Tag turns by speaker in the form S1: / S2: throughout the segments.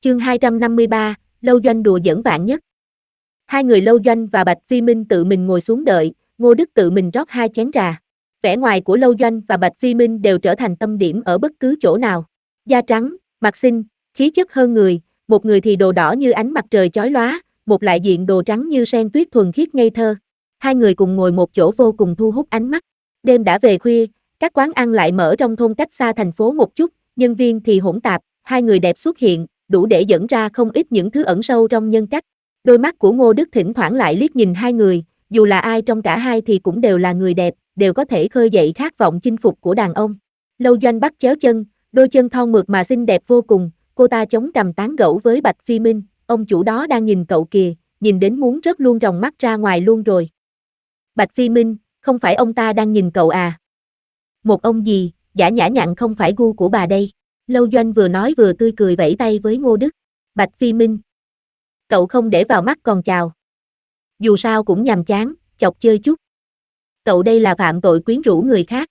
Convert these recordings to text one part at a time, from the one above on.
S1: Chương 253, Lâu Doanh đùa giỡn Vạn Nhất. Hai người Lâu Doanh và Bạch Phi Minh tự mình ngồi xuống đợi, Ngô Đức tự mình rót 2 chén trà. Vẻ ngoài của Lâu Doanh và Bạch Phi Minh đều trở thành tâm điểm ở bất cứ chỗ nào. Da trắng, mặt xinh, khí chất hơn người, một người thì đồ đỏ như ánh mặt trời chói lóa, một lại diện đồ trắng như sen tuyết thuần khiết ngây thơ. Hai người cùng ngồi một chỗ vô cùng thu hút ánh mắt. Đêm đã về khuya, các quán ăn lại mở trong thôn cách xa thành phố một chút, nhân viên thì hỗn tạp, hai người đẹp xuất hiện, đủ để dẫn ra không ít những thứ ẩn sâu trong nhân cách. Đôi mắt của Ngô Đức thỉnh thoảng lại liếc nhìn hai người, dù là ai trong cả hai thì cũng đều là người đẹp, đều có thể khơi dậy khát vọng chinh phục của đàn ông. Lâu Doanh bắt chéo chân, đôi chân thon mượt mà xinh đẹp vô cùng, cô ta chống cằm tán gẫu với Bạch Phi Minh, ông chủ đó đang nhìn cậu kìa, nhìn đến muốn rớt luôn ròng mắt ra ngoài luôn rồi. Bạch Phi Minh, không phải ông ta đang nhìn cậu à? Một ông gì, giả nhã nhặn không phải gu của bà đây. Lâu Doanh vừa nói vừa tươi cười vẫy tay với Ngô Đức. Bạch Phi Minh, cậu không để vào mắt còn chào. Dù sao cũng nhàm chán, chọc chơi chút. Cậu đây là phạm tội quyến rũ người khác.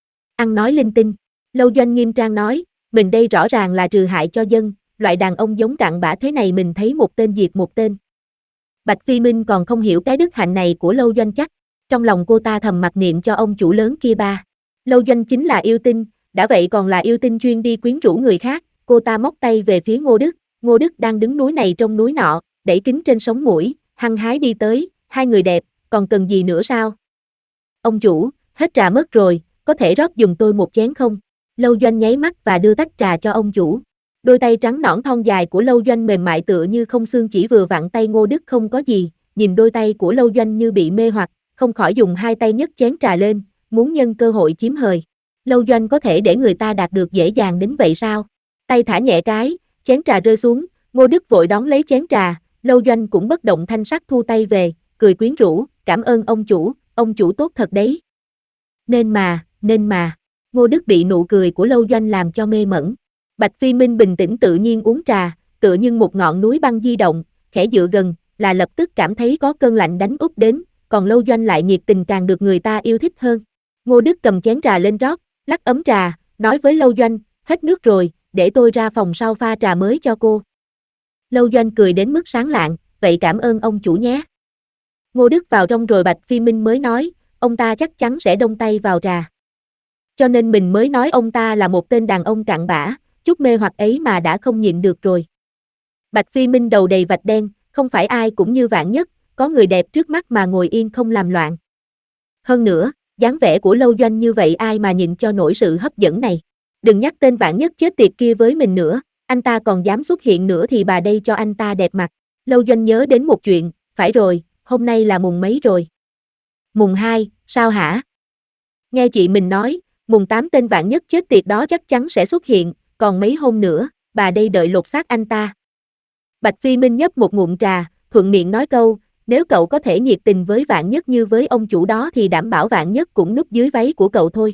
S1: Ăn nói linh tinh. Lâu Doanh nghiêm trang nói, mình đây rõ ràng là trừ hại cho dân, loại đàn ông giống cặn bã thế này mình thấy một tên diệt một tên. Bạch Phi Minh còn không hiểu cái đức hạnh này của Lâu Doanh chắc, trong lòng cô ta thầm mặc niệm cho ông chủ lớn kia ba. Lâu Doanh chính là yêu tinh, đã vậy còn là yêu tinh chuyên đi quyến rũ người khác, cô ta móc tay về phía Ngô Đức đang đứng núi này trông núi nọ, đẩy kính trên sống mũi, hăng hái đi tới, hai người đẹp, còn cần gì nữa sao? Ông chủ, hết trà mất rồi, có thể rót giùm tôi một chén không? Lâu Doanh nháy mắt và đưa tách trà cho ông chủ. Đôi tay trắng nõn thon dài của Lâu Doanh mềm mại tựa như không xương chỉ vừa vặn tay Ngô Đức không có gì, nhìn đôi tay của Lâu Doanh như bị mê hoặc, không khỏi dùng hai tay nhấc chén trà lên, muốn nhân cơ hội chiếm hời. Lâu Doanh có thể để người ta đạt được dễ dàng đến vậy sao? Tay thả nhẹ cái, chén trà rơi xuống, Ngô Đức vội đón lấy chén trà, Lâu Doanh cũng bất động thanh sắc thu tay về, cười quyến rũ, cảm ơn ông chủ tốt thật đấy. Nên mà, Ngô Đức bị nụ cười của Lâu Doanh làm cho mê mẩn. Bạch Phi Minh bình tĩnh tự nhiên uống trà, tựa như một ngọn núi băng di động, khẽ dựa gần, là lập tức cảm thấy có cơn lạnh đánh úp đến, còn Lâu Doanh lại nhiệt tình càng được người ta yêu thích hơn. Ngô Đức cầm chén trà lên rót, lắc ấm trà, nói với Lâu Doanh, hết nước rồi, để tôi ra phòng sau pha trà mới cho cô. Lâu Doanh cười đến mức sáng lạng, vậy cảm ơn ông chủ nhé. Ngô Đức vào trong rồi Bạch Phi Minh mới nói, ông ta chắc chắn sẽ đông tay vào trà. Cho nên mình mới nói ông ta là một tên đàn ông cặn bã, chút mê hoặc ấy mà đã không nhịn được rồi. Bạch Phi Minh đầu đầy vạch đen, không phải ai cũng như Vạn Nhất, có người đẹp trước mắt mà ngồi yên không làm loạn. Hơn nữa, dáng vẻ của Lâu Doanh như vậy ai mà nhịn cho nổi sự hấp dẫn này. Đừng nhắc tên Vạn Nhất chết tiệt kia với mình nữa, anh ta còn dám xuất hiện nữa thì bà đây cho anh ta đẹp mặt. Lâu Doanh nhớ đến một chuyện, phải rồi, hôm nay là mùng mấy rồi? Mùng 2, sao hả? Nghe chị mình nói, mùng 8 tên Vạn Nhất chết tiệt đó chắc chắn sẽ xuất hiện, còn mấy hôm nữa, bà đây đợi lột xác anh ta. Bạch Phi Minh nhấp một ngụm trà, thuận miệng nói câu, nếu cậu có thể nhiệt tình với Vạn Nhất như với ông chủ đó thì đảm bảo Vạn Nhất cũng núp dưới váy của cậu thôi.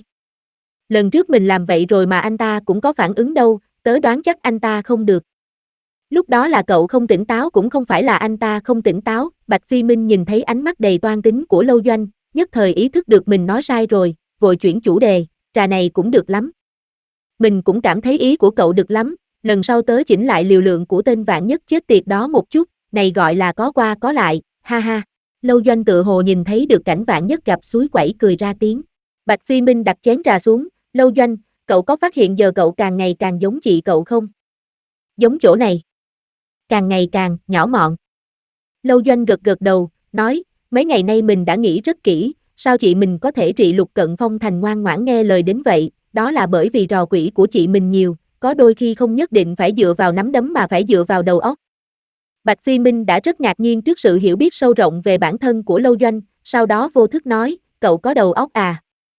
S1: Lần trước mình làm vậy rồi mà anh ta cũng có phản ứng đâu, tớ đoán chắc anh ta không được. Lúc đó là cậu không tỉnh táo cũng không phải là anh ta không tỉnh táo, Bạch Phi Minh nhìn thấy ánh mắt đầy toan tính của Lâu Doanh, nhất thời ý thức được mình nói sai rồi, vội chuyển chủ đề, trà này cũng được lắm. Mình cũng cảm thấy ý của cậu được lắm, lần sau tớ chỉnh lại liều lượng của tên Vạn Nhất chết tiệt đó một chút, này gọi là có qua có lại, ha ha. Lâu Doanh tựa hồ nhìn thấy được cảnh Vạn Nhất gặp suối quẩy cười ra tiếng. Bạch Phi Minh đặt chén trà xuống, Lâu Doanh, cậu có phát hiện giờ cậu càng ngày càng giống chị cậu không? Giống chỗ này. Càng ngày càng nhỏ mọn. Lâu Doanh gật gật đầu, nói, mấy ngày nay mình đã nghĩ rất kỹ, sao chị mình có thể trị Lục Cận Phong thành ngoan ngoãn nghe lời đến vậy, đó là bởi vì trò quỷ của chị mình nhiều, có đôi khi không nhất định phải dựa vào nắm đấm mà phải dựa vào đầu óc. Bạch Phi Minh đã rất ngạc nhiên trước sự hiểu biết sâu rộng về bản thân của Lâu Doanh, sau đó vô thức nói, cậu có đầu óc à?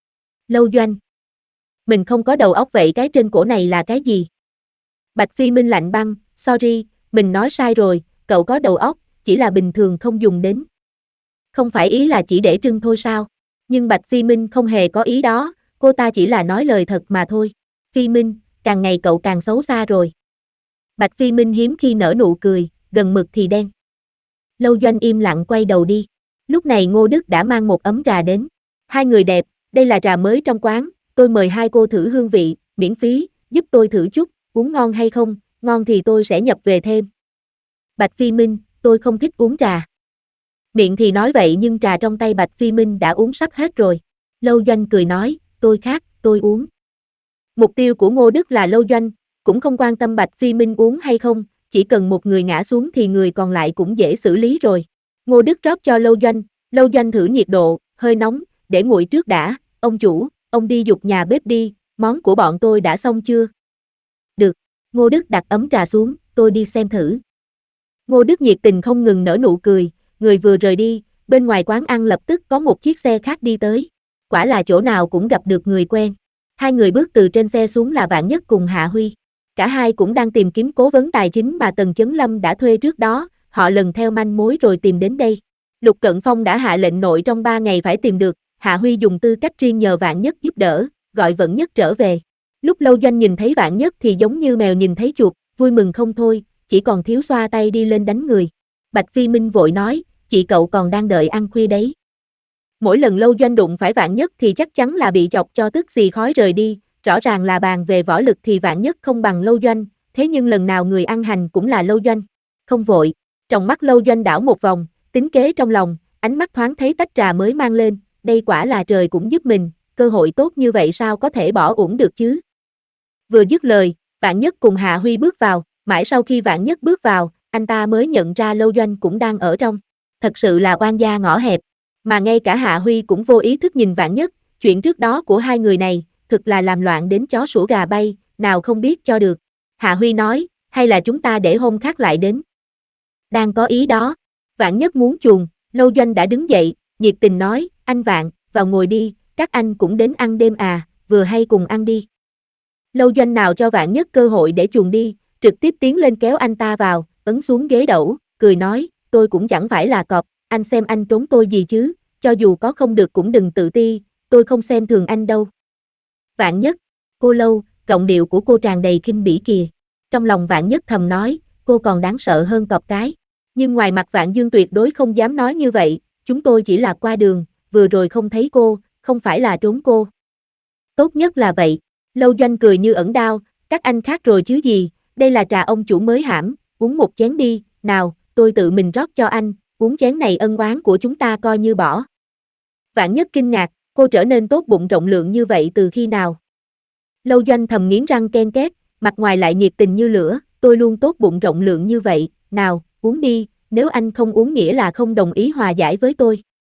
S1: Lâu Doanh. Mình không có đầu óc vậy cái trên cổ này là cái gì? Bạch Phi Minh lạnh băng, sorry, mình nói sai rồi, cậu có đầu óc, chỉ là bình thường không dùng đến. Không phải ý là chỉ để trưng thôi sao? Nhưng Bạch Phi Minh không hề có ý đó, cô ta chỉ là nói lời thật mà thôi. Phi Minh, càng ngày cậu càng xấu xa rồi. Bạch Phi Minh hiếm khi nở nụ cười, gần mực thì đen. Lâu Doanh im lặng quay đầu đi. Lúc này Ngô Đức đã mang một ấm trà đến. Hai người đẹp, đây là trà mới trong quán, tôi mời hai cô thử hương vị, miễn phí, giúp tôi thử chút, uống ngon hay không, ngon thì tôi sẽ nhập về thêm. Bạch Phi Minh, tôi không thích uống trà. Miệng thì nói vậy nhưng trà trong tay Bạch Phi Minh đã uống sắp hết rồi. Lâu Doanh cười nói, tôi khác, tôi uống. Mục tiêu của Ngô Đức là Lâu Doanh, cũng không quan tâm Bạch Phi Minh uống hay không, chỉ cần một người ngã xuống thì người còn lại cũng dễ xử lý rồi. Ngô Đức rót cho Lâu Doanh thử nhiệt độ, hơi nóng, để nguội trước đã, ông chủ, ông đi giục nhà bếp đi, món của bọn tôi đã xong chưa? Được, Ngô Đức đặt ấm trà xuống, tôi đi xem thử. Ngô Đức nhiệt tình không ngừng nở nụ cười, người vừa rời đi, bên ngoài quán ăn lập tức có một chiếc xe khác đi tới. Quả là chỗ nào cũng gặp được người quen. Hai người bước từ trên xe xuống là Vạn Nhất cùng Hạ Huy. Cả hai cũng đang tìm kiếm cố vấn tài chính mà Tần Chấn Lâm đã thuê trước đó, họ lần theo manh mối rồi tìm đến đây. Lục Cận Phong đã hạ lệnh nội trong 3 ngày phải tìm được, Hạ Huy dùng tư cách riêng nhờ Vạn Nhất giúp đỡ, gọi Vận Nhất trở về. Lúc Lâu Doanh nhìn thấy Vạn Nhất thì giống như mèo nhìn thấy chuột, vui mừng không thôi, chỉ còn thiếu xoa tay đi lên đánh người. Bạch Phi Minh vội nói, chị cậu còn đang đợi ăn khuya đấy. Mỗi lần Lâu Doanh đụng phải Vạn Nhất thì chắc chắn là bị chọc cho tức xì khói rời đi, rõ ràng là bàn về võ lực thì Vạn Nhất không bằng Lâu Doanh, thế nhưng lần nào người ăn hành cũng là Lâu Doanh. Không vội, trong mắt Lâu Doanh đảo một vòng, tính kế trong lòng, ánh mắt thoáng thấy tách trà mới mang lên, đây quả là trời cũng giúp mình, cơ hội tốt như vậy sao có thể bỏ uổng được chứ. Vừa dứt lời, Vạn Nhất cùng Hạ Huy bước vào, mãi sau khi Vạn Nhất bước vào, anh ta mới nhận ra Lâu Doanh cũng đang ở trong. Thật sự là oan gia ngõ hẹp, mà ngay cả Hạ Huy cũng vô ý thức nhìn Vạn Nhất, chuyện trước đó của hai người này, thực là làm loạn đến chó sủa gà bay, nào không biết cho được. Hạ Huy nói, hay là chúng ta để hôm khác lại đến. Đang có ý đó, Vạn Nhất muốn chuồn, Lâu Doanh đã đứng dậy, nhiệt tình nói, anh Vạn, vào ngồi đi, các anh cũng đến ăn đêm à, vừa hay cùng ăn đi. Lâu Doanh nào cho Vạn Nhất cơ hội để chuồn đi, trực tiếp tiến lên kéo anh ta vào, ấn xuống ghế đẩu, cười nói, tôi cũng chẳng phải là cọp, anh xem anh trốn tôi gì chứ, cho dù có không được cũng đừng tự ti, tôi không xem thường anh đâu. Vạn Nhất, cô Lâu, giọng điệu của cô tràn đầy khinh bỉ kìa. Trong lòng Vạn Nhất thầm nói, cô còn đáng sợ hơn cọp cái. Nhưng ngoài mặt Vạn Dương tuyệt đối không dám nói như vậy, chúng tôi chỉ là qua đường, vừa rồi không thấy cô, không phải là trốn cô. Tốt nhất là vậy. Lâu Doanh cười như ẩn đao, các anh khác rồi chứ gì, đây là trà ông chủ mới hãm, uống một chén đi, nào, tôi tự mình rót cho anh, uống chén này ân oán của chúng ta coi như bỏ. Vạn Nhất kinh ngạc, cô trở nên tốt bụng rộng lượng như vậy từ khi nào? Lâu Doanh thầm nghiến răng ken két, mặt ngoài lại nhiệt tình như lửa, tôi luôn tốt bụng rộng lượng như vậy, nào, uống đi, nếu anh không uống nghĩa là không đồng ý hòa giải với tôi.